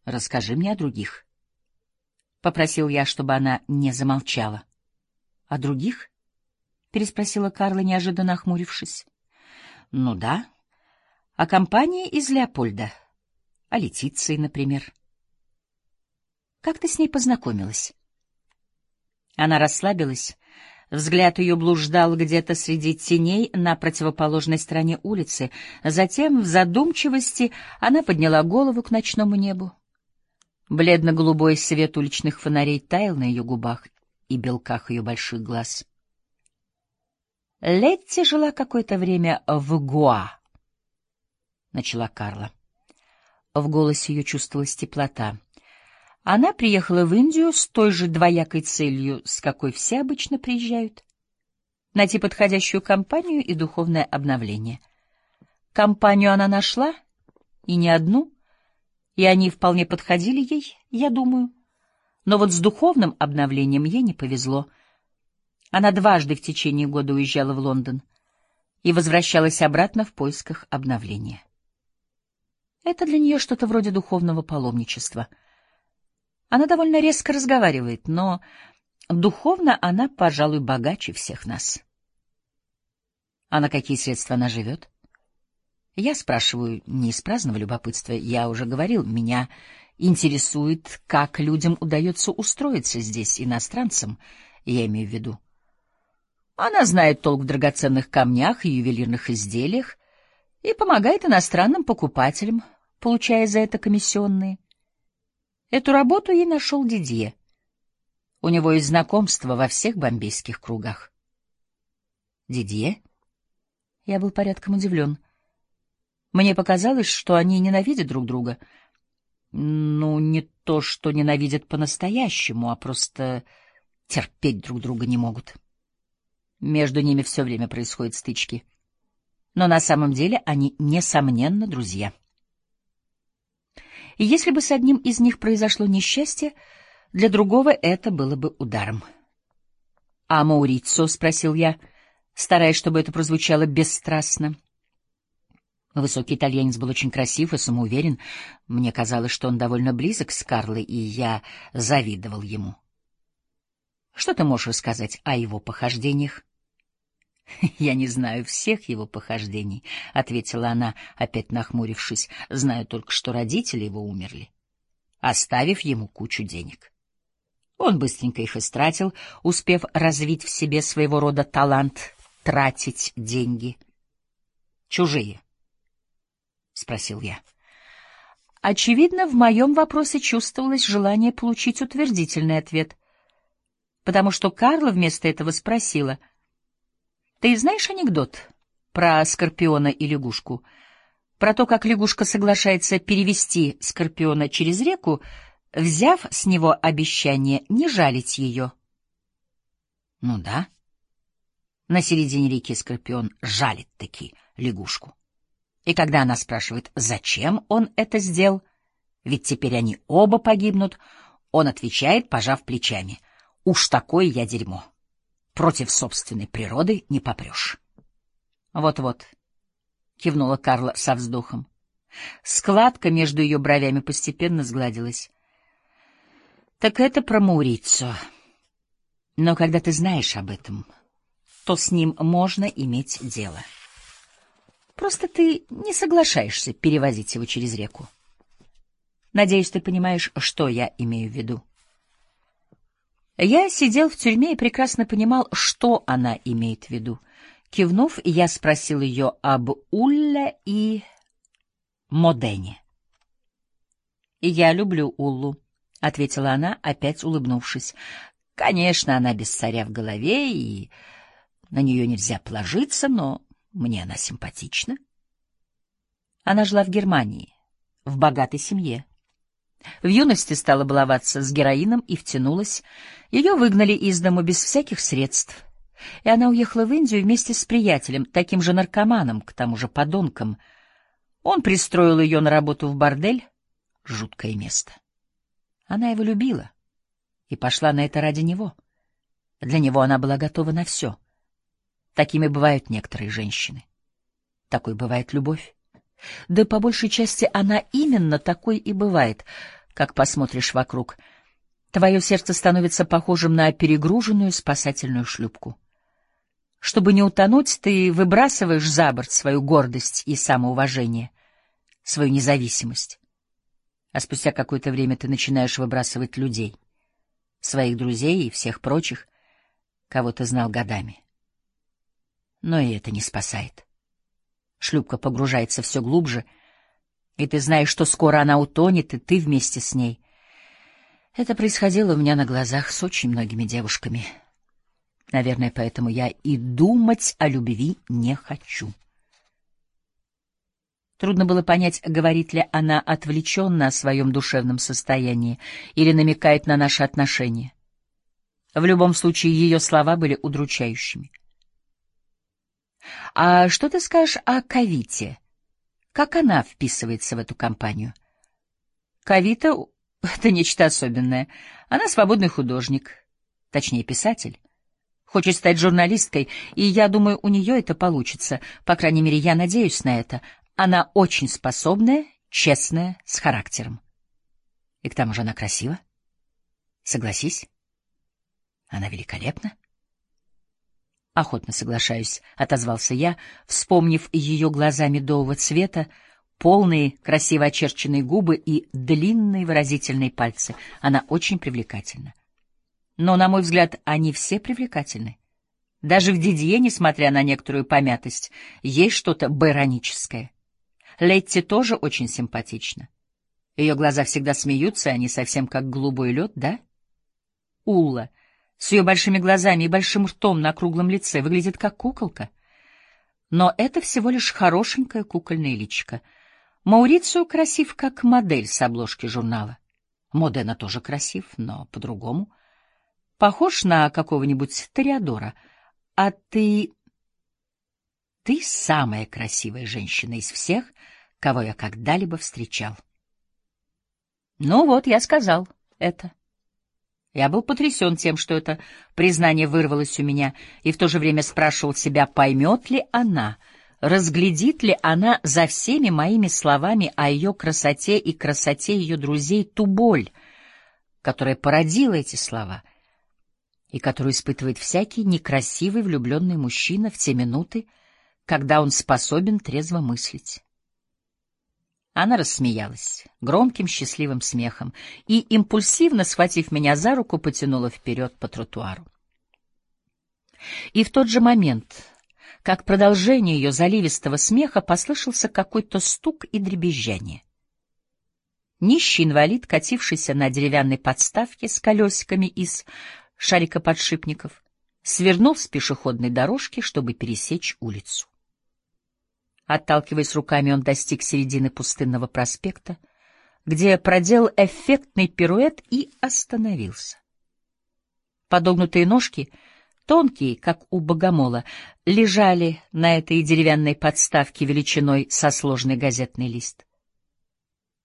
Расскажи мне о других. Попросил я, чтобы она не замолчала. — О других? — переспросила Карла, неожиданно охмурившись. — Ну да, о компании из Леопольда. О Летиции, например. — Как ты с ней познакомилась? Она расслабилась. Взгляд ее блуждал где-то среди теней на противоположной стороне улицы. Затем, в задумчивости, она подняла голову к ночному небу. Бледно-голубой свет уличных фонарей таял на ее губах и белках ее больших глаз. Летти жила какое-то время в Гоа, — начала Карла. В голосе ее чувствовалась теплота. Она приехала в Индию с той же двоякой целью, с какой все обычно приезжают — найти подходящую компанию и духовное обновление. Компанию она нашла, и не одну, и они вполне подходили ей, я думаю. Но вот с духовным обновлением ей не повезло. Она дважды в течение года уезжала в Лондон и возвращалась обратно в поисках обновления. Это для нее что-то вроде духовного паломничества. Она довольно резко разговаривает, но духовно она, пожалуй, богаче всех нас. А на какие средства она живет? Я спрашиваю не из праздного любопытства. Я уже говорил, меня интересует, как людям удается устроиться здесь, иностранцам, я имею в виду. Она знает толк в драгоценных камнях и ювелирных изделиях и помогает иностранным покупателям, получая за это комиссионные. Эту работу ей нашел Дидье. У него есть знакомство во всех бомбейских кругах. Дидье? Я был порядком удивлен. Мне показалось, что они ненавидят друг друга. Ну, не то, что ненавидят по-настоящему, а просто терпеть друг друга не могут. Между ними все время происходят стычки. Но на самом деле они, несомненно, друзья. И если бы с одним из них произошло несчастье, для другого это было бы ударом. — А Маурицо? — спросил я, стараясь, чтобы это прозвучало бесстрастно. Высокий итальянец был очень красив и самоуверен. Мне казалось, что он довольно близок с Карлой, и я завидовал ему. — Что ты можешь рассказать о его похождениях? — Я не знаю всех его похождений, — ответила она, опять нахмурившись. — Знаю только, что родители его умерли, оставив ему кучу денег. Он быстренько их истратил, успев развить в себе своего рода талант тратить деньги. — Чужие? — спросил я. Очевидно, в моем вопросе чувствовалось желание получить утвердительный ответ, потому что Карла вместо этого спросила: — Ты знаешь анекдот про скорпиона и лягушку? Про то, как лягушка соглашается перевести скорпиона через реку, взяв с него обещание не жалить ее? — Ну да. На середине реки скорпион жалит-таки лягушку. И когда она спрашивает, зачем он это сделал, ведь теперь они оба погибнут, он отвечает, пожав плечами: «Уж такое я дерьмо. Против собственной природы не попрешь». «Вот-вот», — кивнула Карла со вздохом. Складка между ее бровями постепенно сгладилась. «Так это про Маурицо. Но когда ты знаешь об этом, то с ним можно иметь дело. Просто ты не соглашаешься перевозить его через реку. Надеюсь, ты понимаешь, что я имею в виду». Я сидел в тюрьме и прекрасно понимал, что она имеет в виду. Кивнув, я спросил ее об Улле и Модене. «Я люблю Уллу», — ответила она, опять улыбнувшись. «Конечно, она без царя в голове, и на нее нельзя положиться, но мне она симпатична». Она жила в Германии, в богатой семье. В юности стала баловаться с героином и втянулась. Ее выгнали из дому без всяких средств, и она уехала в Индию вместе с приятелем, таким же наркоманом, к тому же подонком. Он пристроил ее на работу в бордель. Жуткое место. Она его любила и пошла на это ради него. Для него она была готова на все. Такими бывают некоторые женщины. Такой бывает любовь. Да по большей части она именно такой и бывает. как посмотришь вокруг. Твое сердце становится похожим на перегруженную спасательную шлюпку. Чтобы не утонуть, ты выбрасываешь за борт свою гордость и самоуважение, свою независимость. А спустя какое-то время ты начинаешь выбрасывать людей, своих друзей и всех прочих, кого ты знал годами. Но и это не спасает. Шлюпка погружается все глубже, и ты знаешь, что скоро она утонет, и ты вместе с ней. Это происходило у меня на глазах с очень многими девушками. Наверное, поэтому я и думать о любви не хочу. Трудно было понять, говорит ли она отвлеченно о своем душевном состоянии или намекает на наши отношения. В любом случае, ее слова были удручающими. «А что ты скажешь о Кавите? Как она вписывается в эту компанию?» «Кавита — это нечто особенное. Она свободный художник, точнее, писатель. Хочет стать журналисткой, и я думаю, у нее это получится. По крайней мере, я надеюсь на это. Она очень способная, честная, с характером. И к тому же она красива. Согласись, она великолепна». «Охотно соглашаюсь», — отозвался я, вспомнив ее глаза медового цвета, полные, красиво очерченные губы и длинные выразительные пальцы. Она очень привлекательна. Но, на мой взгляд, они все привлекательны. Даже в Дидье, несмотря на некоторую помятость, есть что-то байроническое. Летти тоже очень симпатична. Ее глаза всегда смеются, они совсем как голубой лед, да? Улла с ее большими глазами и большим ртом на круглом лице выглядит как куколка. Но это всего лишь хорошенькое кукольное личико. Маурицио красив, как модель с обложки журнала. Модена тоже красив, но по-другому. Похож на какого-нибудь Тореадора. А ты... Ты самая красивая женщина из всех, кого я когда-либо встречал. Ну вот, я сказал это. Я был потрясен тем, что это признание вырвалось у меня, и в то же время спрашивал себя, поймет ли она, разглядит ли она за всеми моими словами о ее красоте и красоте ее друзей ту боль, которая породила эти слова, и которую испытывает всякий некрасивый влюбленный мужчина в те минуты, когда он способен трезво мыслить. Она рассмеялась громким счастливым смехом и, импульсивно схватив меня за руку, потянула вперед по тротуару. И в тот же момент, как продолжение ее заливистого смеха, послышался какой-то стук и дребезжание. Нищий инвалид, катившийся на деревянной подставке с колесиками из шарикоподшипников, свернул с пешеходной дорожки, чтобы пересечь улицу. Отталкиваясь руками, он достиг середины пустынного проспекта, где проделал эффектный пируэт и остановился. Подогнутые ножки, тонкие, как у богомола, лежали на этой деревянной подставке величиной со сложный газетный лист.